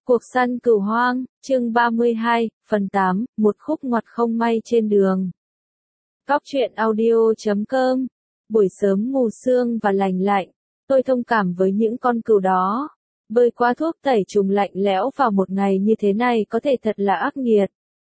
Cuộc săn cừu hoang, chương 32, phần 8, một khúc ngoặt không may trên đường. Góc truyện audio.com. Buổi sớm mù sương và lành lạnh, tôi thông cảm với những con cừu đó. Bơi qua thuốc tẩy trùng lạnh lẽo vào một ngày như thế này có thể thật là ác nghiệt.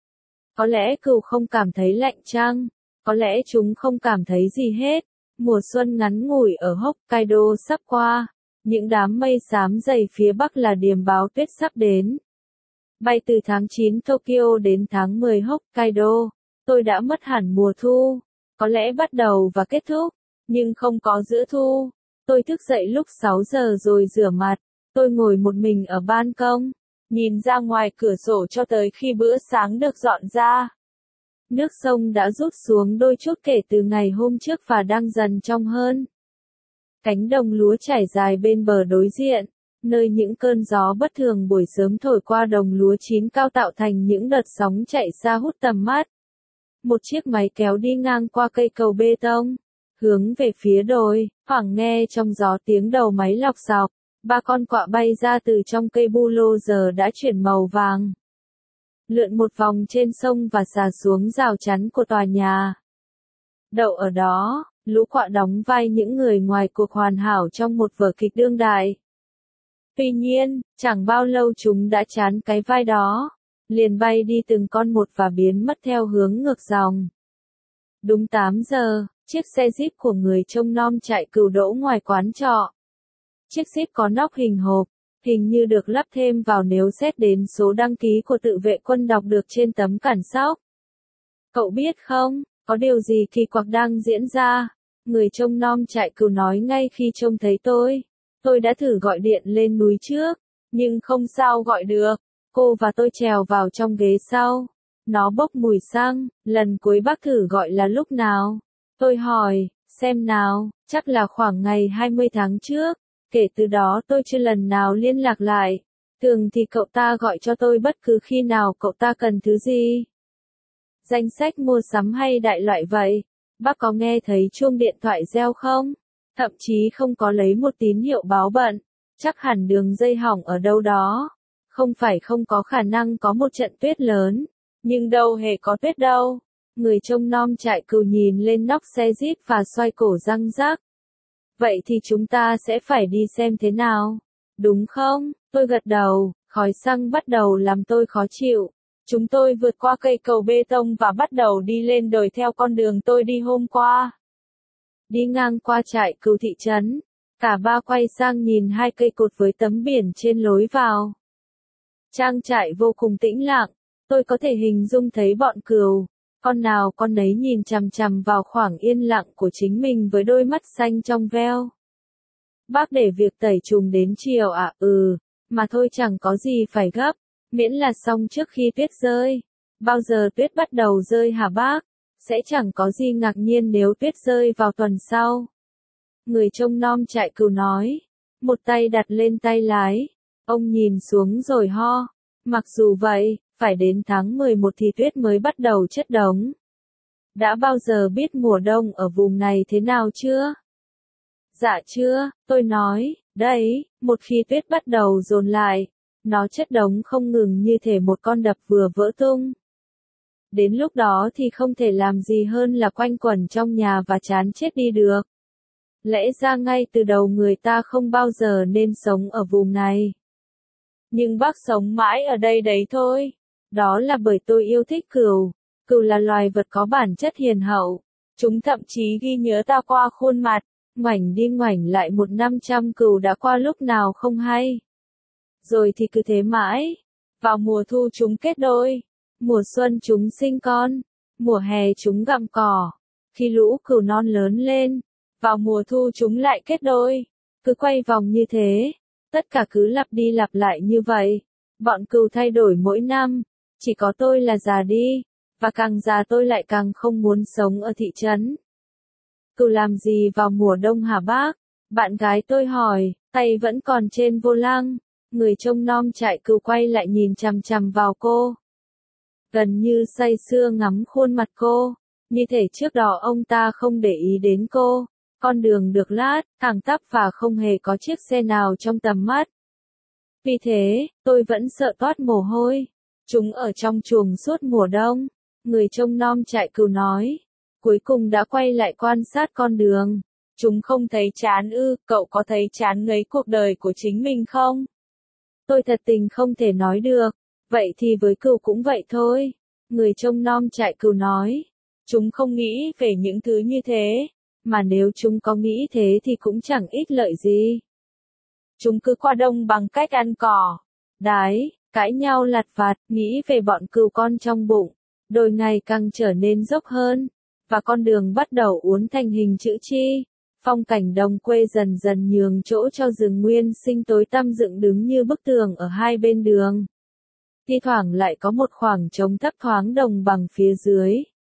Có lẽ cừu không cảm thấy lạnh chăng? Có lẽ chúng không cảm thấy gì hết. Mùa xuân ngắn ngủi ở Hokkaido sắp qua. Những đám mây xám dày phía bắc là điềm báo tuyết sắp đến. Bay từ tháng 9 Tokyo đến tháng 10 Hokkaido, tôi đã mất hẳn mùa thu. Có lẽ bắt đầu và kết thúc, nhưng không có giữa thu. Tôi thức dậy lúc 6 giờ rồi rửa mặt. Tôi ngồi một mình ở ban công, nhìn ra ngoài cửa sổ cho tới khi bữa sáng được dọn ra. Nước sông đã rút xuống đôi chút kể từ ngày hôm trước và đang dần trong hơn. Cánh đồng lúa trải dài bên bờ đối diện, nơi những cơn gió bất thường buổi sớm thổi qua đồng lúa chín cao tạo thành những đợt sóng chạy xa hút tầm mắt. Một chiếc máy kéo đi ngang qua cây cầu bê tông, hướng về phía đồi, thoảng nghe trong gió tiếng đầu máy lọc xọc. Ba con quạ bay ra từ trong cây bu lô giờ đã chuyển màu vàng, lượn một vòng trên sông và xà xuống rào chắn của tòa nhà. Đậu ở đó, lũ quạ đóng vai những người ngoài cuộc hoàn hảo trong một vở kịch đương đại. Tuy nhiên, chẳng bao lâu chúng đã chán cái vai đó, liền bay đi từng con một và biến mất theo hướng ngược dòng. Đúng 8 giờ, chiếc xe Jeep của người trông nom chạy cừu đỗ ngoài quán trọ. Chiếc Jeep có nóc hình hộp, hình như được lắp thêm vào nếu xét đến số đăng ký của tự vệ quân đọc được trên tấm cản sóc. Cậu biết không, có điều gì kỳ quặc đang diễn ra? Người trông nom trại cừu nói ngay khi trông thấy tôi. Tôi đã thử gọi điện lên núi trước, nhưng không sao gọi được. Cô và tôi trèo vào trong ghế sau. Nó bốc mùi xăng, lần cuối bác thử gọi là lúc nào? Tôi hỏi, xem nào, chắc là khoảng ngày 20 tháng trước. Kể từ đó tôi chưa lần nào liên lạc lại. Thường thì cậu ta gọi cho tôi bất cứ khi nào cậu ta cần thứ gì. Danh sách mua sắm hay đại loại vậy. Bác có nghe thấy chuông điện thoại reo không? Thậm chí không có lấy một tín hiệu báo bận. Chắc hẳn đường dây hỏng ở đâu đó. Không phải không có khả năng có một trận tuyết lớn. Nhưng đâu hề có tuyết đâu. Người trông nom trại cừu nhìn lên nóc xe Jeep và xoay cổ răng rắc. Vậy thì chúng ta sẽ phải đi xem thế nào. Đúng không? Tôi gật đầu, khói xăng bắt đầu làm tôi khó chịu. Chúng tôi vượt qua cây cầu bê tông và bắt đầu đi lên đồi theo con đường tôi đi hôm qua. Đi ngang qua trại cừu thị trấn, cả ba quay sang nhìn hai cây cột với tấm biển trên lối vào. Trang trại vô cùng tĩnh lặng, tôi có thể hình dung thấy bọn cừu. Con nào con nấy nhìn chằm chằm vào khoảng yên lặng của chính mình với đôi mắt xanh trong veo. Bác để việc tẩy trùng đến chiều à? Mà thôi chẳng có gì phải gấp, miễn là xong trước khi tuyết rơi. Bao giờ tuyết bắt đầu rơi hả bác? Sẽ chẳng có gì ngạc nhiên nếu tuyết rơi vào tuần sau. Người trông nom trại cừu nói, một tay đặt lên tay lái. Ông nhìn xuống rồi ho. Mặc dù vậy, phải đến tháng 11 thì tuyết mới bắt đầu chất đống. Đã bao giờ biết mùa đông ở vùng này thế nào chưa? Dạ chưa, tôi nói, đấy, một khi tuyết bắt đầu dồn lại, nó chất đống không ngừng như thể một con đập vừa vỡ tung. Đến lúc đó thì không thể làm gì hơn là quanh quẩn trong nhà và chán chết đi được. Lẽ ra ngay từ đầu người ta không bao giờ nên sống ở vùng này. Nhưng bác sống mãi ở đây đấy thôi. Đó là bởi tôi yêu thích cừu. Cừu là loài vật có bản chất hiền hậu. Chúng thậm chí ghi nhớ ta qua khuôn mặt. Ngoảnh đi ngoảnh lại 1-500 cừu đã qua lúc nào không hay. Rồi thì cứ thế mãi. Vào mùa thu chúng kết đôi. Mùa xuân chúng sinh con. Mùa hè chúng gặm cỏ. Khi lũ cừu non lớn lên, vào mùa thu chúng lại kết đôi. Cứ quay vòng như thế. Tất cả cứ lặp đi lặp lại như vậy. Bọn cừu thay đổi mỗi năm. Chỉ có tôi là già đi. Và càng già tôi lại càng không muốn sống ở thị trấn. Cừu làm gì vào mùa đông hả bác? Bạn gái tôi hỏi, tay vẫn còn trên vô lăng. Người trông nom trại cừu quay lại nhìn chằm chằm vào cô. Gần như say sưa ngắm khuôn mặt cô. Như thể trước đó ông ta không để ý đến cô. Con đường được lát, thẳng tắp và không hề có chiếc xe nào trong tầm mắt. Vì thế, tôi vẫn sợ toát mồ hôi. Chúng ở trong chuồng suốt mùa đông. Người trông nom trại cừu nói. Cuối cùng đã quay lại quan sát con đường. Chúng không thấy chán ư, cậu có thấy chán ngấy cuộc đời của chính mình không? Tôi thật tình không thể nói được. Vậy thì với cừu cũng vậy thôi. Người trông nom trại cừu nói. Chúng không nghĩ về những thứ như thế. Mà nếu chúng có nghĩ thế thì cũng chẳng ích lợi gì. Chúng cứ qua đông bằng cách ăn cỏ, đái, cãi nhau lặt vặt, nghĩ về bọn cừu con trong bụng. Đồi ngày càng trở nên dốc hơn, và con đường bắt đầu uốn thành hình chữ chi. Phong cảnh đồng quê dần dần nhường chỗ cho rừng nguyên sinh tối tăm dựng đứng như bức tường ở hai bên đường. Thi thoảng lại có một khoảng trống thấp thoáng đồng bằng phía dưới.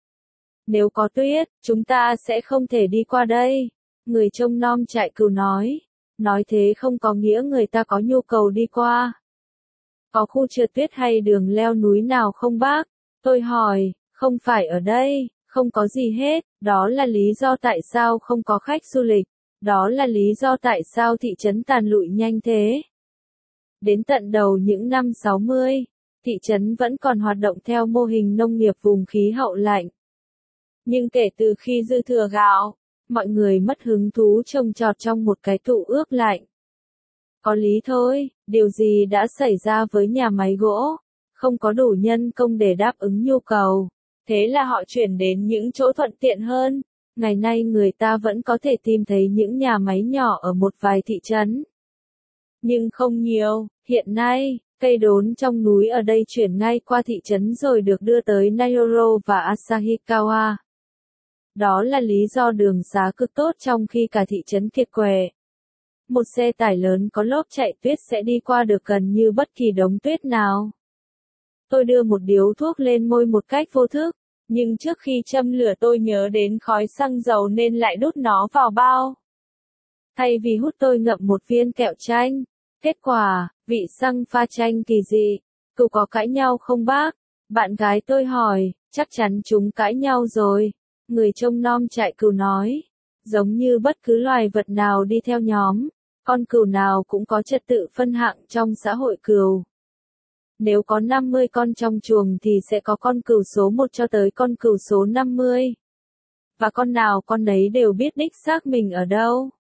Nếu có tuyết, chúng ta sẽ không thể đi qua đây. Người trông nom trại cừu nói. Nói thế không có nghĩa người ta có nhu cầu đi qua. Có khu trượt tuyết hay đường leo núi nào không bác? Tôi hỏi, không phải ở đây, không có gì hết, đó là lý do tại sao không có khách du lịch, đó là lý do tại sao thị trấn tàn lụi nhanh thế. Đến tận đầu những năm 60, thị trấn vẫn còn hoạt động theo mô hình nông nghiệp vùng khí hậu lạnh. Nhưng kể từ khi dư thừa gạo, mọi người mất hứng thú trồng trọt trong một cái tụ ướp lạnh. Có lý thôi, điều gì đã xảy ra với nhà máy gỗ? Không có đủ nhân công để đáp ứng nhu cầu. Thế là họ chuyển đến những chỗ thuận tiện hơn. Ngày nay người ta vẫn có thể tìm thấy những nhà máy nhỏ ở một vài thị trấn. Nhưng không nhiều, hiện nay, cây đốn trong núi ở đây chuyển ngay qua thị trấn rồi được đưa tới Nairobi và Asahikawa. Đó là lý do đường xá cực tốt trong khi cả thị trấn kiệt quệ. Một xe tải lớn có lốp chạy tuyết sẽ đi qua được gần như bất kỳ đống tuyết nào. Tôi đưa một điếu thuốc lên môi một cách vô thức, nhưng trước khi châm lửa tôi nhớ đến khói xăng dầu nên lại đút nó vào bao. Thay vì hút tôi ngậm một viên kẹo chanh. Kết quả, vị xăng pha chanh kỳ dị. Cậu có cãi nhau không bác? Bạn gái tôi hỏi, chắc chắn chúng cãi nhau rồi. Người trông nom trại cừu nói. Giống như bất cứ loài vật nào đi theo nhóm, con cừu nào cũng có trật tự phân hạng trong xã hội cừu. Nếu có 50 con trong chuồng thì sẽ có con cừu số 1 cho tới con cừu số 50. Và con nào con nấy đều biết đích xác mình ở đâu.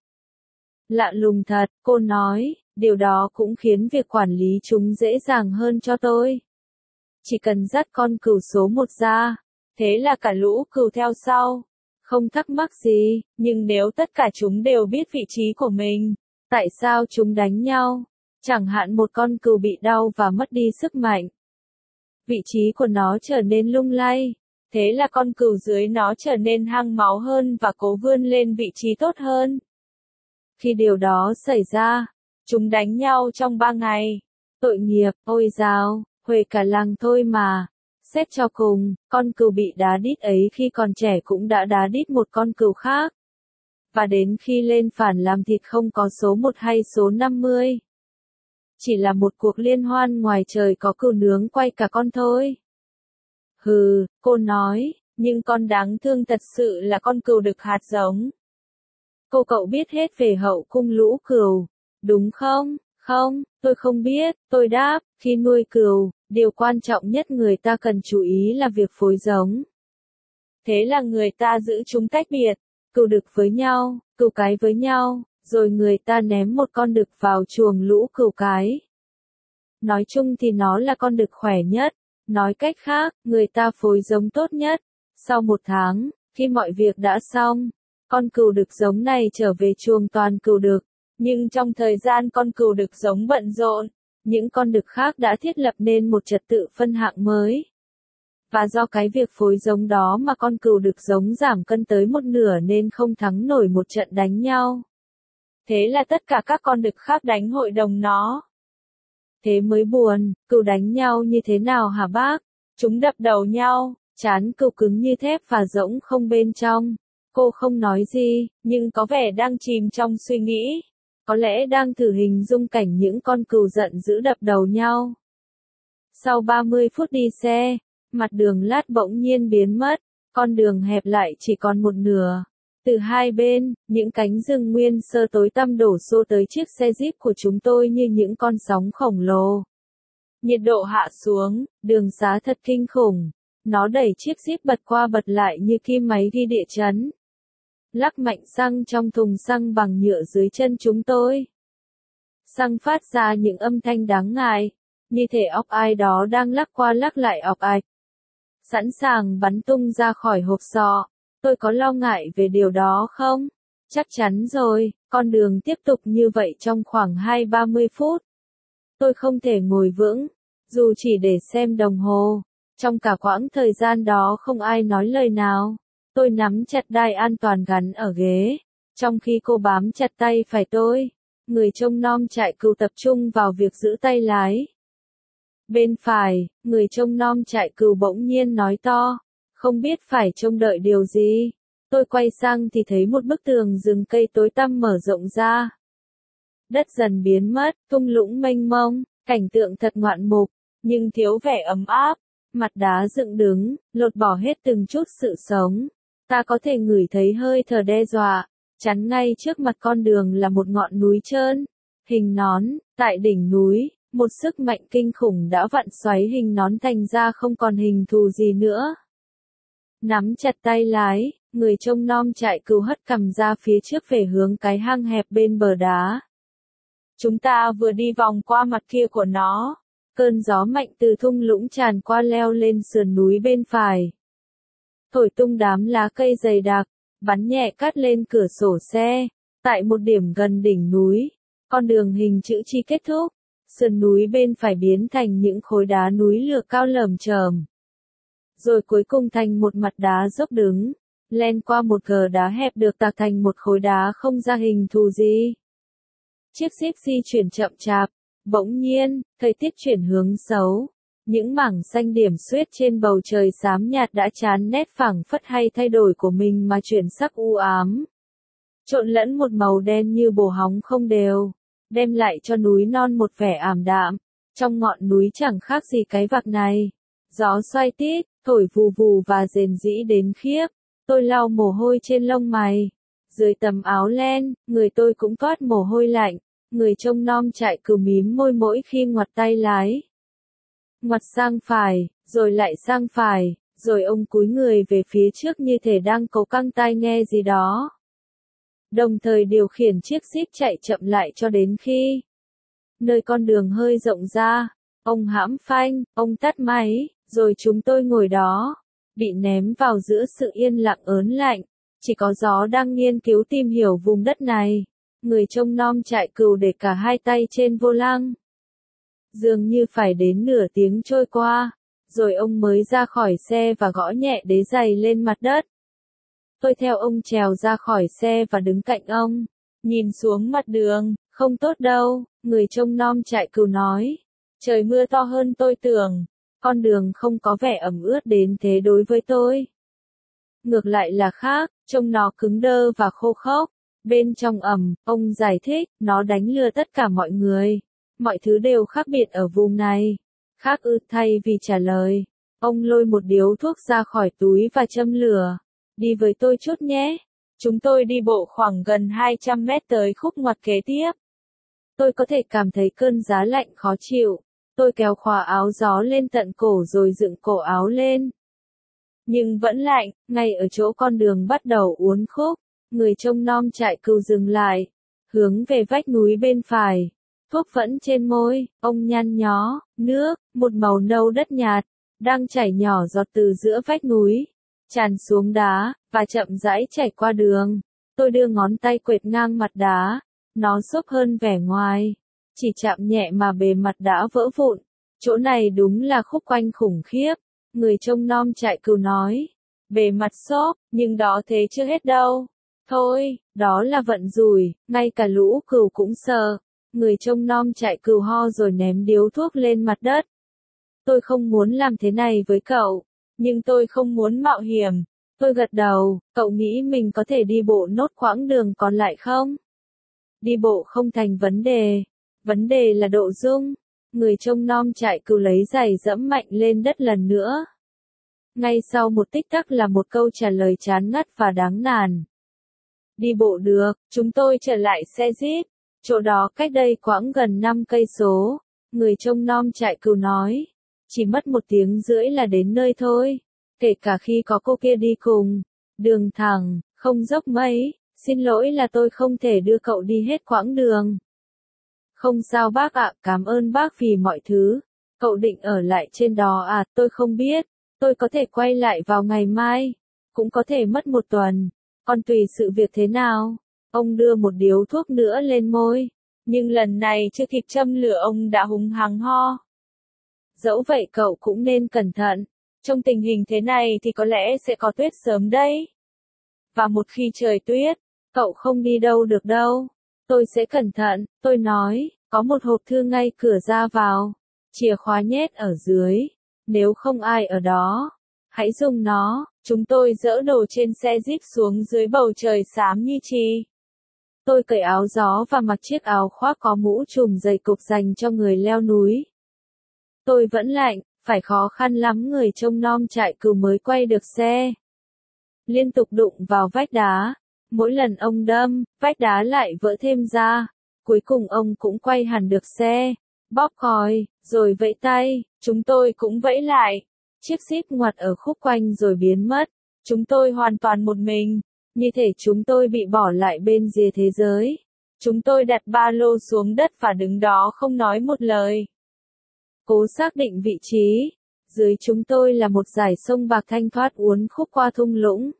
Lạ lùng thật, cô nói, điều đó cũng khiến việc quản lý chúng dễ dàng hơn cho tôi. Chỉ cần dắt con cừu số 1 ra, thế là cả lũ cừu theo sau. Không thắc mắc gì, nhưng nếu tất cả chúng đều biết vị trí của mình, tại sao chúng đánh nhau? Chẳng hạn một con cừu bị đau và mất đi sức mạnh. Vị trí của nó trở nên lung lay. Thế là con cừu dưới nó trở nên hăng máu hơn và cố vươn lên vị trí tốt hơn. Khi điều đó xảy ra, chúng đánh nhau trong 3 ngày. Tội nghiệp, ôi dào, huề cả làng thôi mà. Xét cho cùng, con cừu bị đá đít ấy khi còn trẻ cũng đã đá đít một con cừu khác. Và đến khi lên phản làm thịt không có số 1 hay số 50. Chỉ là một cuộc liên hoan ngoài trời có cừu nướng quay cả con thôi. Hừ, cô nói, nhưng con đáng thương thật sự là con cừu đực hạt giống. Cậu biết hết về hậu cung lũ cừu, đúng không? Không, tôi không biết, tôi đáp, khi nuôi cừu, điều quan trọng nhất người ta cần chú ý là việc phối giống. Thế là người ta giữ chúng tách biệt, cừu đực với nhau, cừu cái với nhau, rồi người ta ném một con đực vào chuồng lũ cừu cái. Nói chung thì nó là con đực khỏe nhất, nói cách khác, người ta phối giống tốt nhất. Sau 1 tháng, khi mọi việc đã xong, con cừu đực giống này trở về chuồng toàn cừu đực, nhưng trong thời gian con cừu đực giống bận rộn, những con đực khác đã thiết lập nên một trật tự phân hạng mới. Và do cái việc phối giống đó mà con cừu đực giống giảm cân tới 1/2 nên không thắng nổi một trận đánh nhau. Thế là tất cả các con đực khác đánh hội đồng nó. Thế mới buồn, cừu đánh nhau như thế nào hả bác? Chúng đập đầu nhau, trán cừu cứng như thép và rỗng không bên trong. Cô không nói gì, nhưng có vẻ đang chìm trong suy nghĩ. Có lẽ đang thử hình dung cảnh những con cừu giận dữ đập đầu nhau. Sau 30 phút đi xe, mặt đường lát bỗng nhiên biến mất, con đường hẹp lại chỉ còn 1/2. Từ hai bên, những cánh rừng nguyên sơ tối tăm đổ xô tới chiếc xe Jeep của chúng tôi như những con sóng khổng lồ. Nhiệt độ hạ xuống, đường xá thật kinh khủng. Nó đẩy chiếc Jeep bật qua bật lại như kim máy ghi địa chấn. Lắc mạnh xăng trong thùng xăng bằng nhựa dưới chân chúng tôi. Xăng phát ra những âm thanh đáng ngại, như thể óc ai đó đang lắc qua lắc lại óc ạch. Sẵn sàng bắn tung ra khỏi hộp sọ. Tôi có lo ngại về điều đó không? Chắc chắn rồi, con đường tiếp tục như vậy trong khoảng 20-30 phút. Tôi không thể ngồi vững, dù chỉ để xem đồng hồ. Trong cả quãng thời gian đó không ai nói lời nào. Tôi nắm chặt đai an toàn gắn ở ghế, trong khi cô bám chặt tay phải tôi. Người trông nom trại cừu tập trung vào việc giữ tay lái. Bên phải, người trông nom trại cừu bỗng nhiên nói to, không biết phải trông đợi điều gì. Tôi quay sang thì thấy một bức tường rừng cây tối tăm mở rộng ra. Đất dần biến mất, thung lũng mênh mông, cảnh tượng thật ngoạn mục, nhưng thiếu vẻ ấm áp. Mặt đá dựng đứng, lột bỏ hết từng chút sự sống. Ta có thể ngửi thấy hơi thở đe dọa. Chắn ngay trước mặt con đường là một ngọn núi trơn, hình nón. Tại đỉnh núi, một sức mạnh kinh khủng đã vặn xoáy hình nón thành ra không còn hình thù gì nữa. Nắm chặt tay lái, người trông nom trại cừu hất cằm ra phía trước về hướng cái hang hẹp bên bờ đá. Chúng ta vừa đi vòng qua mặt kia của nó. Cơn gió mạnh từ thung lũng tràn qua leo lên sườn núi bên phải. Thổi tung đám lá cây dày đặc, bắn nhẹ cát lên cửa sổ xe. Tại một điểm gần đỉnh núi, con đường hình chữ chi kết thúc. Sườn núi bên phải biến thành những khối đá núi lửa cao lởm chởm. Rồi cuối cùng thành một mặt đá dốc đứng, len qua một gờ đá hẹp được tạc thành một khối đá không ra hình thù gì. Chiếc Jeep di chuyển chậm chạp, bỗng nhiên, thời tiết chuyển hướng xấu. Những mảng xanh điểm xuyết trên bầu trời xám nhạt đã chán nét phảng phất hay thay đổi của mình mà chuyển sắc u ám. Trộn lẫn một màu đen như bồ hóng không đều, đem lại cho núi non một vẻ ảm đạm. Trong ngọn núi chẳng khác gì cái vạc này. Gió xoay tít, thổi vù vù và rền rĩ đến khiếp. Tôi lau mồ hôi trên lông mày. Dưới tấm áo len, người tôi cũng toát mồ hôi lạnh. Người trông nom trại cừu mím môi mỗi khi ngoặt tay lái. Ngoặt sang phải, rồi lại sang phải, rồi ông cúi người về phía trước như thể đang cố căng tai nghe gì đó. Đồng thời điều khiển chiếc Jeep chạy chậm lại cho đến khi nơi con đường hơi rộng ra. Ông hãm phanh, ông tắt máy, rồi chúng tôi ngồi đó, bị ném vào giữa sự yên lặng ớn lạnh. Chỉ có gió đang nghiên cứu tìm hiểu vùng đất này. Người trông nom trại cừu để cả hai tay trên vô lăng. Dường như phải đến nửa tiếng trôi qua, rồi ông mới ra khỏi xe và gõ nhẹ đế giày lên mặt đất. Tôi theo ông trèo ra khỏi xe và đứng cạnh ông, nhìn xuống mặt đường. Không tốt đâu, người trông nom trại cừu nói. Trời mưa to hơn tôi tưởng. Con đường không có vẻ ẩm ướt đến thế đối với tôi. Ngược lại là khác, trông nó cứng đơ và khô khốc. Bên trong ẩm, ông giải thích, nó đánh lừa tất cả mọi người. Mọi thứ đều khác biệt ở vùng này. Khác ư? Thay vì trả lời, ông lôi một điếu thuốc ra khỏi túi và châm lửa. Đi với tôi chút nhé. Chúng tôi đi bộ khoảng gần 200 mét tới khúc ngoặt kế tiếp. Tôi có thể cảm thấy cơn giá lạnh khó chịu. Tôi kéo khóa áo gió lên tận cổ rồi dựng cổ áo lên. Nhưng vẫn lạnh, ngay ở chỗ con đường bắt đầu uốn khúc. Người trông nom trại cừu dừng lại, hướng về vách núi bên phải. Thuốc vẫn trên môi, ông nhăn nhó, nước, một màu nâu đất nhạt, đang chảy nhỏ giọt từ giữa vách núi, tràn xuống đá, và chậm rãi chảy qua đường. Tôi đưa ngón tay quệt ngang mặt đá, nó xốp hơn vẻ ngoài, chỉ chạm nhẹ mà bề mặt đã vỡ vụn. Chỗ này đúng là khúc quanh khủng khiếp, người trông nom trại cừu nói. Bề mặt xốp, nhưng đó thế chưa hết đâu. Thôi, đó là vận rủi, ngay cả lũ cừu cũng sợ. Người trông nom trại cừu ho rồi ném điếu thuốc lên mặt đất. Tôi không muốn làm thế này với cậu, nhưng tôi không muốn mạo hiểm. Tôi gật đầu, cậu nghĩ mình có thể đi bộ nốt quãng đường còn lại không? Đi bộ không thành vấn đề là độ dung. Người trông nom trại cừu lấy giày dẫm mạnh lên đất lần nữa. Ngay sau một tích tắc là một câu trả lời chán ngắt và đáng nản. Đi bộ được, chúng tôi trở lại xe jeep. Chỗ đó cách đây quãng gần 5 cây số. Người trông nom trại cừu nói. Chỉ mất 1 tiếng rưỡi là đến nơi thôi. Kể cả khi có cô kia đi cùng. Đường thẳng, không dốc mấy. Xin lỗi là tôi không thể đưa cậu đi hết quãng đường. Không sao bác ạ, cảm ơn bác vì mọi thứ. Cậu định ở lại trên đó à, tôi không biết. Tôi có thể quay lại vào ngày mai. Cũng có thể mất 1 tuần. Còn tùy sự việc thế nào. Ông đưa một điếu thuốc nữa lên môi. Nhưng lần này chưa kịp châm lửa ông đã hùng hăng ho. Dẫu vậy cậu cũng nên cẩn thận. Trong tình hình thế này thì có lẽ sẽ có tuyết sớm đấy. Và một khi trời tuyết, cậu không đi đâu được đâu. Tôi sẽ cẩn thận, tôi nói, có một hộp thư ngay cửa ra vào. Chìa khóa nhét ở dưới. Nếu không ai ở đó, hãy dùng nó. Chúng tôi dỡ đồ trên xe jeep xuống dưới bầu trời xám như chì. Tôi cởi áo gió và mặc chiếc áo khoác có mũ trùm dày cục dành cho người leo núi. Tôi vẫn lạnh, phải khó khăn lắm người trông nom trại cừu mới quay được xe. Liên tục đụng vào vách đá. Mỗi lần ông đâm, vách đá lại vỡ thêm ra. Cuối cùng ông cũng quay hẳn được xe. Bóp còi, rồi vẫy tay, chúng tôi cũng vẫy lại. Chiếc jeep ngoặt ở khúc quanh rồi biến mất. Chúng tôi hoàn toàn một mình. Như thể chúng tôi bị bỏ lại bên rìa thế giới. Chúng tôi đặt ba lô xuống đất và đứng đó không nói một lời. Cố xác định vị trí. Dưới chúng tôi là một dải sông bạc thanh thoát uốn khúc qua thung lũng.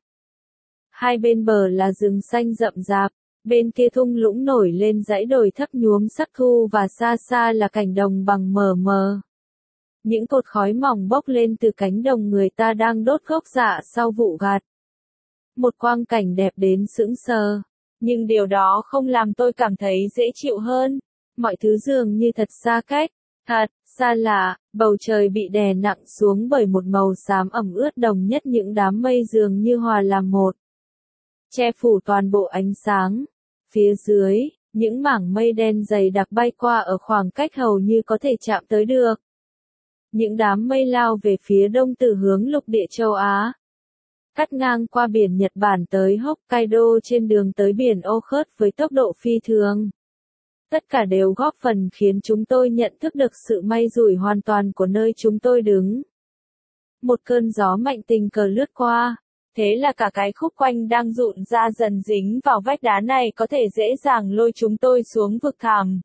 Hai bên bờ là rừng xanh rậm rạp, bên kia thung lũng nổi lên dãy đồi thấp nhuốm sắc thu và xa xa là cảnh đồng bằng mờ mờ. Những cột khói mỏng bốc lên từ cánh đồng người ta đang đốt gốc dạ sau vụ gặt. Một quang cảnh đẹp đến sững sờ, nhưng điều đó không làm tôi cảm thấy dễ chịu hơn. Mọi thứ dường như thật xa cách, thật xa lạ, bầu trời bị đè nặng xuống bởi một màu xám ẩm ướt đồng nhất những đám mây dường như hòa làm một. Che phủ toàn bộ ánh sáng. Phía dưới, những mảng mây đen dày đặc bay qua ở khoảng cách hầu như có thể chạm tới được. Những đám mây lao về phía đông từ hướng lục địa châu Á. Cắt ngang qua biển Nhật Bản tới Hokkaido trên đường tới biển Okhotsk với tốc độ phi thường. Tất cả đều góp phần khiến chúng tôi nhận thức được sự may rủi hoàn toàn của nơi chúng tôi đứng. Một cơn gió mạnh tình cờ lướt qua. Thế là cả cái khúc quanh đang rụn ra dần dính vào vách đá này có thể dễ dàng lôi chúng tôi xuống vực thẳm.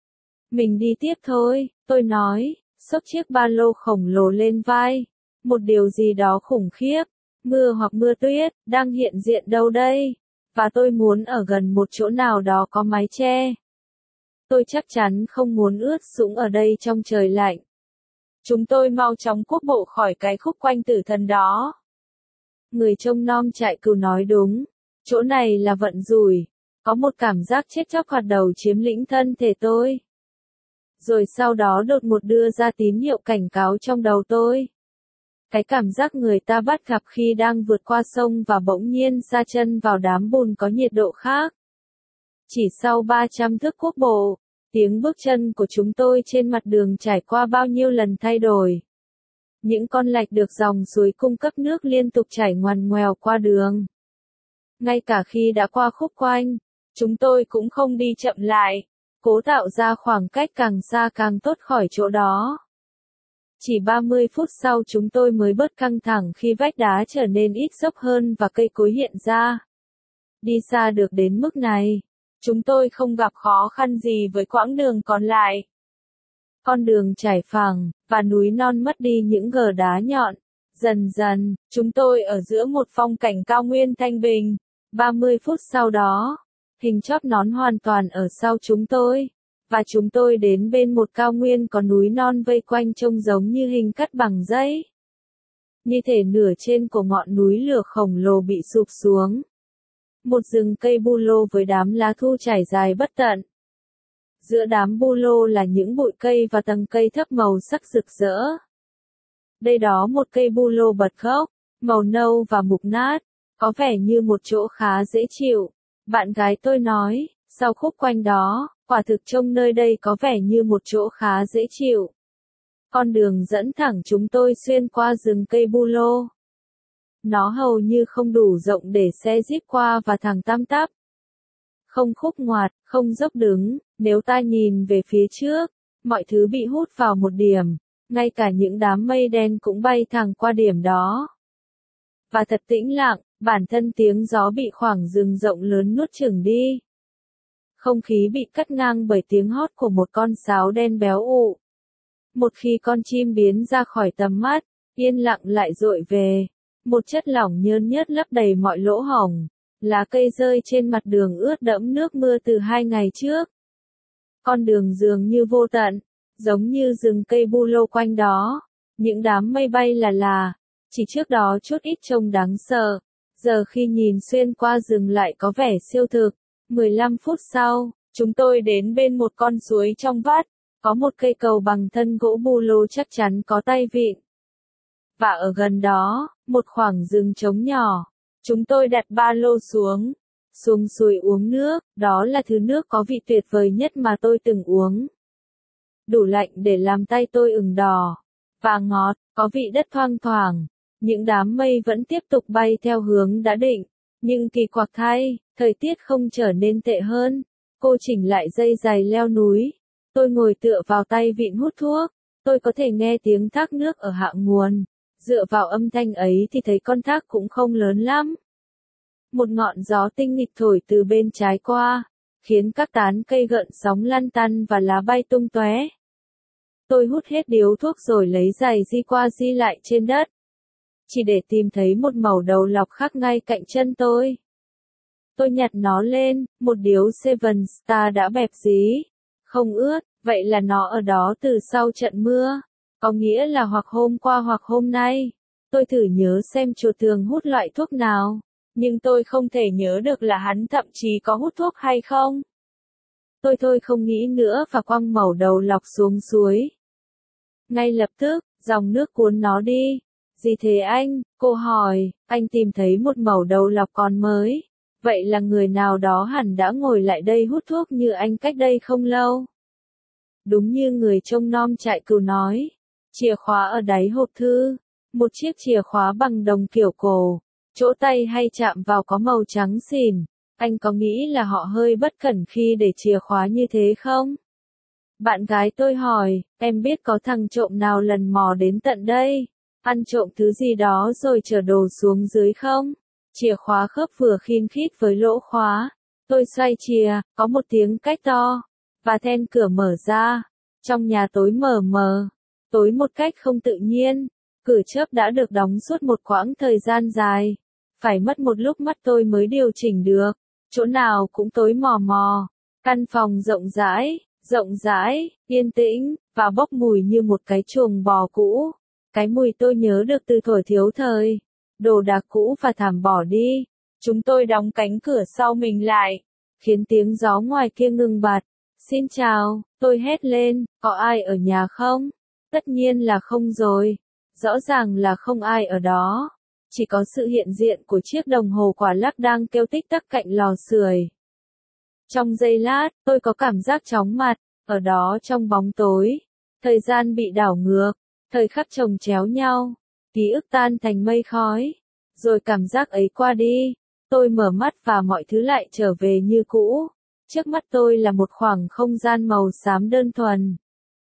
Mình đi tiếp thôi, tôi nói, xốc chiếc ba lô khổng lồ lên vai. Một điều gì đó khủng khiếp, mưa hoặc mưa tuyết, đang hiện diện đâu đây? Và tôi muốn ở gần một chỗ nào đó có mái che. Tôi chắc chắn không muốn ướt sũng ở đây trong trời lạnh. Chúng tôi mau chóng cuốc bộ khỏi cái khúc quanh tử thần đó. Người trông nom trại cừu nói đúng. Chỗ này là vận rủi. Có một cảm giác chết chóc hoạt đầu chiếm lĩnh thân thể tôi. Rồi sau đó đột ngột đưa ra tín hiệu cảnh cáo trong đầu tôi. Cái cảm giác người ta bắt gặp khi đang vượt qua sông và bỗng nhiên sa chân vào đám bùn có nhiệt độ khác. Chỉ sau 300 thước cuốc bộ, tiếng bước chân của chúng tôi trên mặt đường trải qua bao nhiêu lần thay đổi. Những con lạch được dòng suối cung cấp nước liên tục chảy ngoằn ngoèo qua đường. Ngay cả khi đã qua khúc quanh, chúng tôi cũng không đi chậm lại, cố tạo ra khoảng cách càng xa càng tốt khỏi chỗ đó. Chỉ 30 phút sau chúng tôi mới bớt căng thẳng khi vách đá trở nên ít dốc hơn và cây cối hiện ra. Đi xa được đến mức này, chúng tôi không gặp khó khăn gì với quãng đường còn lại. Con đường trải phẳng, và núi non mất đi những gờ đá nhọn. Dần dần, chúng tôi ở giữa một phong cảnh cao nguyên thanh bình. 30 phút sau đó, hình chóp nón hoàn toàn ở sau chúng tôi. Và chúng tôi đến bên một cao nguyên có núi non vây quanh trông giống như hình cắt bằng giấy. Như thể nửa trên của ngọn núi lửa khổng lồ bị sụp xuống. Một rừng cây bu lô với đám lá thu trải dài bất tận. Giữa đám bu lô là những bụi cây và tầng cây thấp màu sắc rực rỡ. Đây đó một cây bu lô bật gốc, màu nâu và mục nát, có vẻ như một chỗ khá dễ chịu. Bạn gái tôi nói, sau khúc quanh đó, quả thực trông nơi đây có vẻ như một chỗ khá dễ chịu. Con đường dẫn thẳng chúng tôi xuyên qua rừng cây bu lô. Nó hầu như không đủ rộng để xe jeep qua và thẳng tăm tắp, không khúc ngoặt, không dốc đứng, nếu ta nhìn về phía trước, mọi thứ bị hút vào một điểm, ngay cả những đám mây đen cũng bay thẳng qua điểm đó. Và thật tĩnh lặng, bản thân tiếng gió bị khoảng rừng rộng lớn nuốt chửng đi. Không khí bị cắt ngang bởi tiếng hót của một con sáo đen béo ụ. Một khi con chim biến ra khỏi tầm mắt, yên lặng lại dội về. Một chất lỏng nhơn nhớt lấp đầy mọi lỗ hổng. Lá cây rơi trên mặt đường ướt đẫm nước mưa từ 2 ngày trước. Con đường dường như vô tận, giống như rừng cây bu lô quanh đó. Những đám mây bay là, chỉ trước đó chút ít trông đáng sợ. Giờ khi nhìn xuyên qua rừng lại có vẻ siêu thực. 15 phút sau, chúng tôi đến bên một con suối trong vắt. Có một cây cầu bằng thân gỗ bu lô chắc chắn có tay vịn. Và ở gần đó, một khoảng rừng trống nhỏ. Chúng tôi đặt ba lô xuống suối uống nước, đó là thứ nước có vị tuyệt vời nhất mà tôi từng uống. Đủ lạnh để làm tay tôi ửng đỏ, và ngọt, có vị đất thoang thoảng. Những đám mây vẫn tiếp tục bay theo hướng đã định, nhưng kỳ quặc thay, thời tiết không trở nên tệ hơn. Cô chỉnh lại dây giày leo núi. Tôi ngồi tựa vào tay vịn hút thuốc, tôi có thể nghe tiếng thác nước ở hạ nguồn. Dựa vào âm thanh ấy thì thấy con thác cũng không lớn lắm. Một ngọn gió tinh nghịch thổi từ bên trái qua, khiến các tán cây gợn sóng lăn tăn và lá bay tung tóe. Tôi hút hết điếu thuốc rồi lấy giày di qua di lại trên đất, chỉ để tìm thấy một mẩu đầu lọc khác ngay cạnh chân tôi. Tôi nhặt nó lên, một điếu Seven Star đã bẹp dí, không ướt, vậy là nó ở đó từ sau trận mưa. Có nghĩa là hoặc hôm qua hoặc hôm nay. Tôi thử nhớ xem chuột thường hút loại thuốc nào, nhưng tôi không thể nhớ được là hắn thậm chí có hút thuốc hay không. Tôi thôi không nghĩ nữa và quăng mẩu đầu lọc xuống suối. Ngay lập tức, dòng nước cuốn nó đi. Gì thế anh? Cô hỏi, anh tìm thấy một mẩu đầu lọc còn mới. Vậy là người nào đó hẳn đã ngồi lại đây hút thuốc như anh cách đây không lâu. Đúng như người trông nom trại cừu nói. Chìa khóa ở đáy hộp thư. Một chiếc chìa khóa bằng đồng kiểu cổ. Chỗ tay hay chạm vào có màu trắng xỉn. Anh có nghĩ là họ hơi bất cẩn khi để chìa khóa như thế không? Bạn gái tôi hỏi, em biết có thằng trộm nào lần mò đến tận đây, ăn trộm thứ gì đó rồi chở đồ xuống dưới không? Chìa khóa khớp vừa khin khít với lỗ khóa. Tôi xoay chìa, có một tiếng cách to, và then cửa mở ra. Trong nhà tối mờ mờ, tối một cách không tự nhiên. Cửa chớp đã được đóng suốt một quãng thời gian dài. Phải mất một lúc mắt tôi mới điều chỉnh được. Chỗ nào cũng tối mò mò. Căn phòng rộng rãi, yên tĩnh, và bốc mùi như một cái chuồng bò cũ. Cái mùi tôi nhớ được từ thuở thiếu thời. Đồ đạc cũ và thảm bỏ đi. Chúng tôi đóng cánh cửa sau mình lại, khiến tiếng gió ngoài kia ngừng bặt. Xin chào, tôi hét lên, có ai ở nhà không? Tất nhiên là không rồi. Rõ ràng là không ai ở đó. Chỉ có sự hiện diện của chiếc đồng hồ quả lắc đang kêu tích tắc cạnh lò sưởi. Trong giây lát, tôi có cảm giác chóng mặt, ở đó trong bóng tối. Thời gian bị đảo ngược, thời khắc chồng chéo nhau, ký ức tan thành mây khói. Rồi cảm giác ấy qua đi, tôi mở mắt và mọi thứ lại trở về như cũ. Trước mắt tôi là một khoảng không gian màu xám đơn thuần.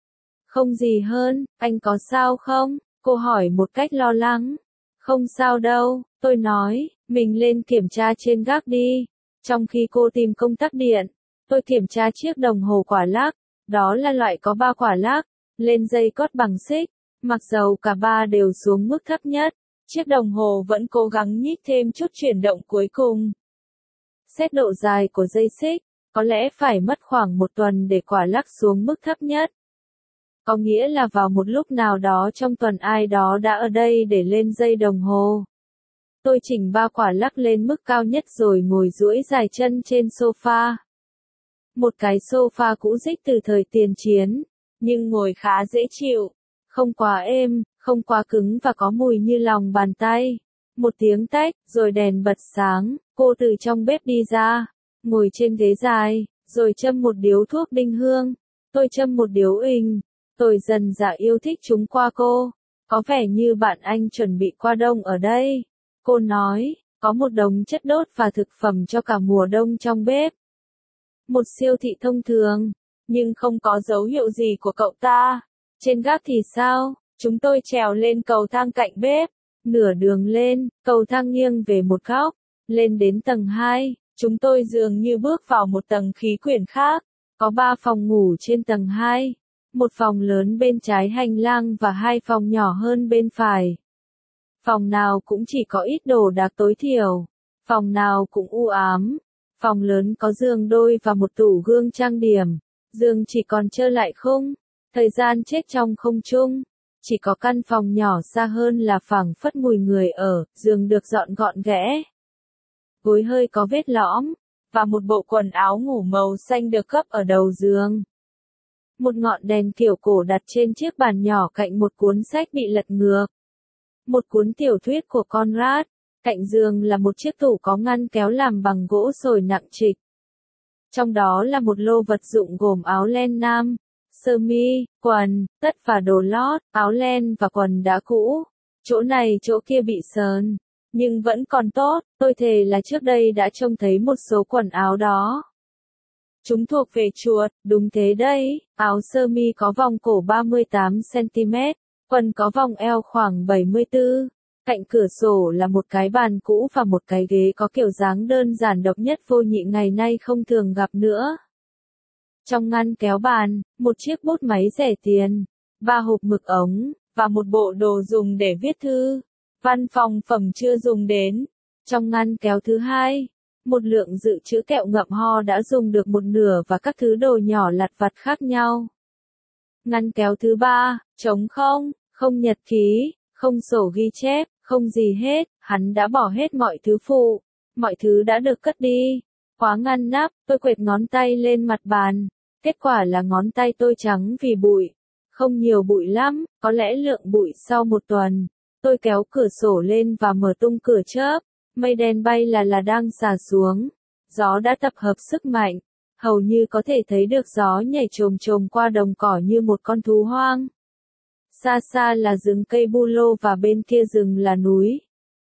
Không gì hơn, anh có sao không? Cô hỏi một cách lo lắng. Không sao đâu, tôi nói, mình lên kiểm tra trên gác đi. Trong khi cô tìm công tắc điện, tôi kiểm tra chiếc đồng hồ quả lắc. Đó là loại có 3 quả lắc, lên dây cót bằng xích. Mặc dầu cả ba đều xuống mức thấp nhất, chiếc đồng hồ vẫn cố gắng nhích thêm chút chuyển động cuối cùng. Xét độ dài của dây xích, có lẽ phải mất khoảng 1 tuần để quả lắc xuống mức thấp nhất. Có nghĩa là vào một lúc nào đó trong tuần ai đó đã ở đây để lên dây đồng hồ. Tôi chỉnh 3 quả lắc lên mức cao nhất rồi ngồi duỗi dài chân trên sofa. Một cái sofa cũ rích từ thời tiền chiến, nhưng ngồi khá dễ chịu. Không quá êm, không quá cứng và có mùi như lòng bàn tay. Một tiếng tách, rồi đèn bật sáng, cô từ trong bếp đi ra, ngồi trên ghế dài, rồi châm một điếu thuốc đinh hương. Tôi châm một điếu ình. Tôi dần dà yêu thích chúng qua cô. Có vẻ như bạn anh chuẩn bị qua đông ở đây. Cô nói, có một đống chất đốt và thực phẩm cho cả mùa đông trong bếp. Một siêu thị thông thường, nhưng không có dấu hiệu gì của cậu ta. Trên gác thì sao? Chúng tôi trèo lên cầu thang cạnh bếp. Nửa đường lên, cầu thang nghiêng về một góc. Lên đến tầng 2, chúng tôi dường như bước vào một tầng khí quyển khác. Có 3 phòng ngủ trên tầng 2. Một phòng lớn bên trái hành lang và 2 phòng nhỏ hơn bên phải. Phòng nào cũng chỉ có ít đồ đạc tối thiểu. Phòng nào cũng u ám. Phòng lớn có giường đôi và một tủ gương trang điểm. Giường chỉ còn trơ lại khung. Thời gian chết trong không trung. Chỉ có căn phòng nhỏ xa hơn là phảng phất mùi người ở, giường được dọn gọn ghẽ. Gối hơi có vết lõm, và một bộ quần áo ngủ màu xanh được gấp ở đầu giường. Một ngọn đèn kiểu cổ đặt trên chiếc bàn nhỏ cạnh một cuốn sách bị lật ngược. Một cuốn tiểu thuyết của Conrad. Cạnh giường là một chiếc tủ có ngăn kéo làm bằng gỗ sồi nặng trịch. Trong đó là một lô vật dụng gồm áo len nam, sơ mi, quần, tất và đồ lót, áo len và quần đã cũ. Chỗ này chỗ kia bị sờn, nhưng vẫn còn tốt, tôi thề là trước đây đã trông thấy một số quần áo đó. Chúng thuộc về chuột, đúng thế đấy, áo sơ mi có vòng cổ 38cm, quần có vòng eo khoảng 74. Cạnh cửa sổ là một cái bàn cũ và một cái ghế có kiểu dáng đơn giản độc nhất vô nhị ngày nay không thường gặp nữa. Trong ngăn kéo bàn, một chiếc bút máy rẻ tiền, 3 hộp mực ống, và một bộ đồ dùng để viết thư. Văn phòng phẩm chưa dùng đến. Trong ngăn kéo thứ hai, một lượng dự trữ kẹo ngậm ho đã dùng được một nửa và các thứ đồ nhỏ lặt vặt khác nhau. Ngăn kéo thứ ba, trống không, không nhật ký, không sổ ghi chép, không gì hết, hắn đã bỏ hết mọi thứ phụ. Mọi thứ đã được cất đi. Khóa ngăn nắp, tôi quệt ngón tay lên mặt bàn. Kết quả là ngón tay tôi trắng vì bụi. Không nhiều bụi lắm, có lẽ lượng bụi sau một tuần. Tôi kéo cửa sổ lên và mở tung cửa chớp. Mây đen bay là đang xả xuống. Gió đã tập hợp sức mạnh. Hầu như có thể thấy được gió nhảy chồm chồm qua đồng cỏ như một con thú hoang. Xa xa là rừng cây bu lô và bên kia rừng là núi.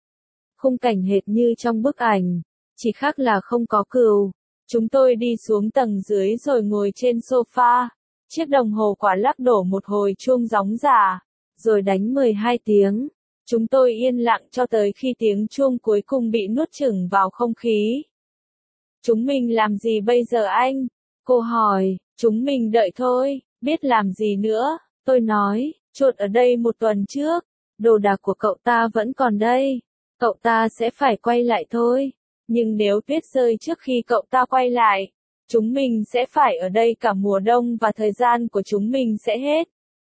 Khung cảnh hệt như trong bức ảnh, chỉ khác là không có cừu. Chúng tôi đi xuống tầng dưới rồi ngồi trên sofa. Chiếc đồng hồ quả lắc đổ một hồi chuông gióng giả, rồi đánh 12 tiếng. Chúng tôi yên lặng cho tới khi tiếng chuông cuối cùng bị nuốt chửng vào không khí. Chúng mình làm gì bây giờ anh? Cô hỏi. Chúng mình đợi thôi, biết làm gì nữa, tôi nói. Chuột ở đây một tuần trước, đồ đạc của cậu ta vẫn còn đây. Cậu ta sẽ phải quay lại thôi. Nhưng nếu tuyết rơi trước khi cậu ta quay lại, chúng mình sẽ phải ở đây cả mùa đông và thời gian của chúng mình sẽ hết.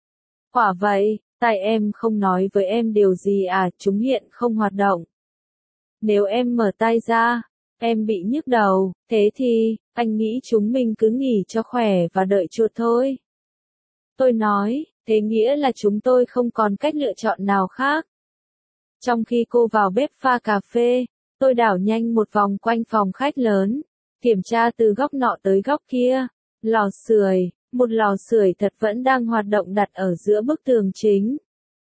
Quả vậy, tại em không nói với em điều gì à, chúng hiện không hoạt động. Nếu em mở tai ra, em bị nhức đầu, thế thì, anh nghĩ chúng mình cứ nghỉ cho khỏe và đợi chuột thôi. Tôi nói, thế nghĩa là chúng tôi không còn cách lựa chọn nào khác. Trong khi cô vào bếp pha cà phê, tôi đảo nhanh một vòng quanh phòng khách lớn, kiểm tra từ góc nọ tới góc kia. Lò sưởi, một lò sưởi thật vẫn đang hoạt động đặt ở giữa bức tường chính.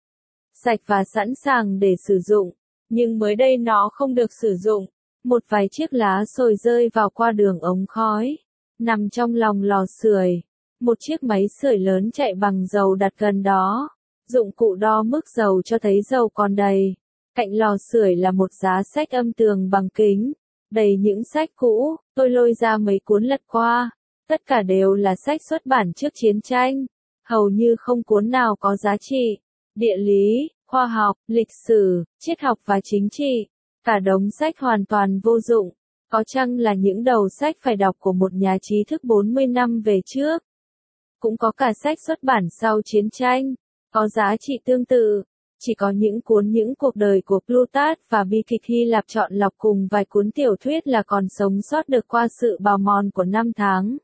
Sạch và sẵn sàng để sử dụng, nhưng mới đây nó không được sử dụng. Một vài chiếc lá xôi rơi vào qua đường ống khói. Nằm trong lòng lò sưởi, một chiếc máy sưởi lớn chạy bằng dầu đặt gần đó. Dụng cụ đo mức dầu cho thấy dầu còn đầy. Cạnh lò sưởi là một giá sách âm tường bằng kính, đầy những sách cũ. Tôi lôi ra mấy cuốn lật qua. Tất cả đều là sách xuất bản trước chiến tranh. Hầu như không cuốn nào có giá trị. Địa lý, khoa học, lịch sử, triết học và chính trị. Cả đống sách hoàn toàn vô dụng. Có chăng là những đầu sách phải đọc của một nhà trí thức 40 năm về trước. Cũng có cả sách xuất bản sau chiến tranh. Có giá trị tương tự. Chỉ có những cuốn những cuộc đời của Plutarch và bi kịch Hy Lạp chọn lọc cùng vài cuốn tiểu thuyết là còn sống sót được qua sự bào mòn của năm tháng.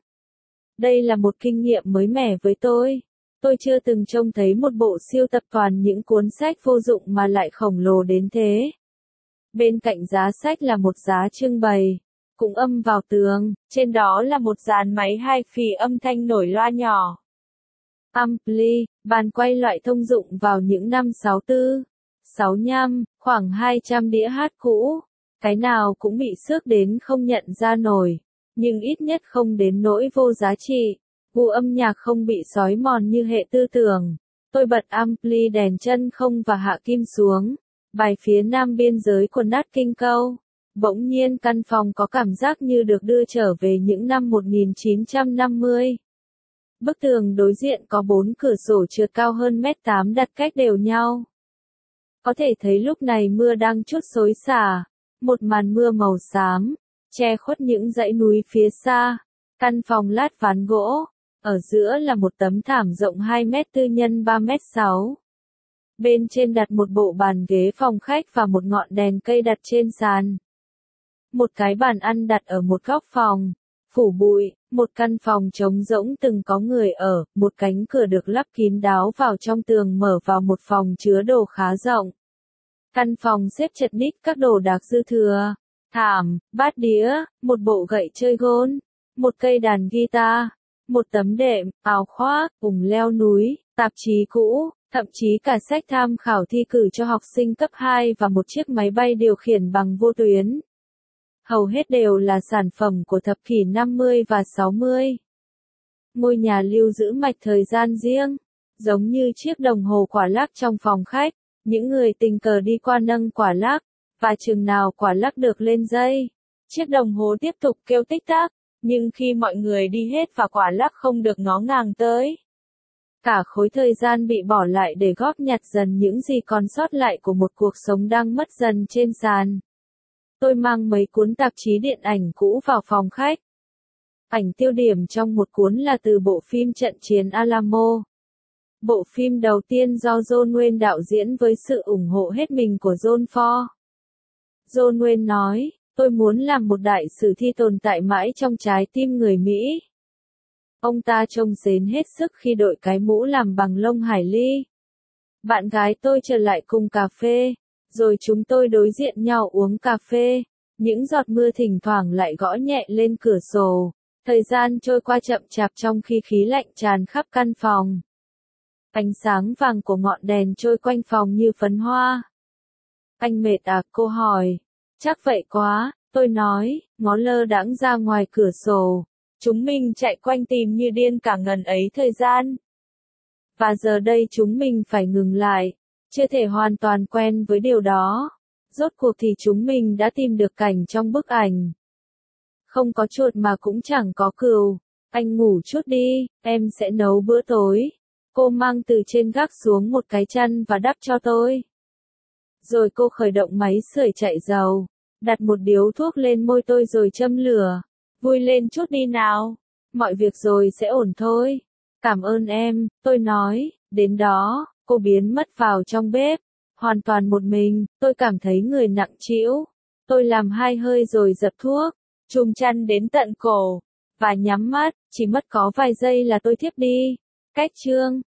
Đây là một kinh nghiệm mới mẻ với tôi. Tôi chưa từng trông thấy một bộ siêu tập toàn những cuốn sách vô dụng mà lại khổng lồ đến thế. Bên cạnh giá sách là một giá trưng bày, cũng âm vào tường, trên đó là một dàn máy hi-fi âm thanh nổi loa nhỏ. Ampli, bàn quay loại thông dụng vào những năm 64, 65, khoảng 200 đĩa hát cũ, cái nào cũng bị xước đến không nhận ra nổi. nhưng ít nhất không đến nỗi vô giá trị. Gu âm nhạc không bị xói mòn như hệ tư tưởng. Tôi bật ampli đèn chân không và hạ kim xuống. Bài phía nam biên giới của Nat King Cole. Bỗng nhiên căn phòng có cảm giác như được đưa trở về những năm 1950. Bức tường đối diện có 4 cửa sổ trượt cao hơn 1,8 m đặt cách đều nhau. Có thể thấy lúc này mưa đang chút xối xả. Một màn mưa màu xám, che khuất những dãy núi phía xa. Căn phòng lát ván gỗ. Ở giữa là một tấm thảm rộng 2,4 x 3,6 m. Bên trên đặt một bộ bàn ghế phòng khách và một ngọn đèn cây đặt trên sàn. Một cái bàn ăn đặt ở một góc phòng, phủ bụi, một căn phòng trống rỗng từng có người ở, một cánh cửa được lắp kín đáo vào trong tường mở vào một phòng chứa đồ khá rộng. Căn phòng xếp chật ních các đồ đạc dư thừa, thảm, bát đĩa, một bộ gậy chơi gôn, một cây đàn guitar, một tấm đệm, áo khoác, ủng leo núi, tạp chí cũ, thậm chí cả sách tham khảo thi cử cho học sinh cấp 2 và một chiếc máy bay điều khiển bằng vô tuyến. Hầu hết đều là sản phẩm của thập kỷ 50 và 60. Ngôi nhà lưu giữ mạch thời gian riêng, giống như chiếc đồng hồ quả lắc trong phòng khách, những người tình cờ đi qua nâng quả lắc, và chừng nào quả lắc được lên dây, chiếc đồng hồ tiếp tục kêu tích tắc, nhưng khi mọi người đi hết và quả lắc không được ngó ngàng tới, cả khối thời gian bị bỏ lại để góp nhặt dần những gì còn sót lại của một cuộc sống đang mất dần trên sàn. Tôi mang mấy cuốn tạp chí điện ảnh cũ vào phòng khách. Ảnh tiêu điểm trong một cuốn là từ bộ phim Trận chiến Alamo. Bộ phim đầu tiên do John Wayne đạo diễn với sự ủng hộ hết mình của John Ford. John Wayne nói, tôi muốn làm một đại sử thi tồn tại mãi trong trái tim người Mỹ. Ông ta trông xến hết sức khi đội cái mũ làm bằng lông hải ly. Bạn gái tôi trở lại cùng cà phê, rồi chúng tôi đối diện nhau uống cà phê. Những giọt mưa thỉnh thoảng lại gõ nhẹ lên cửa sổ. Thời gian trôi qua chậm chạp trong khi khí lạnh tràn khắp căn phòng. Ánh sáng vàng của ngọn đèn trôi quanh phòng như phấn hoa. Anh mệt à? Cô hỏi. Chắc vậy quá, tôi nói, ngó lơ đãng ra ngoài cửa sổ. Chúng mình chạy quanh tìm như điên cả ngần ấy thời gian. Và giờ đây chúng mình phải ngừng lại. Chưa thể hoàn toàn quen với điều đó. Rốt cuộc thì chúng mình đã tìm được cảnh trong bức ảnh. Không có chuột mà cũng chẳng có cừu. Anh ngủ chút đi, em sẽ nấu bữa tối. Cô mang từ trên gác xuống một cái chăn và đắp cho tôi. Rồi cô khởi động máy sưởi chạy dầu. Đặt một điếu thuốc lên môi tôi rồi châm lửa. Vui lên chút đi nào. Mọi việc rồi sẽ ổn thôi. Cảm ơn em, tôi nói. Đến đó, cô biến mất vào trong bếp. Hoàn toàn một mình, tôi cảm thấy người nặng trĩu. Tôi làm 2 hơi rồi dập thuốc. Chùm chăn đến tận cổ. Và nhắm mắt, chỉ mất có vài giây là tôi thiếp đi. Cách chương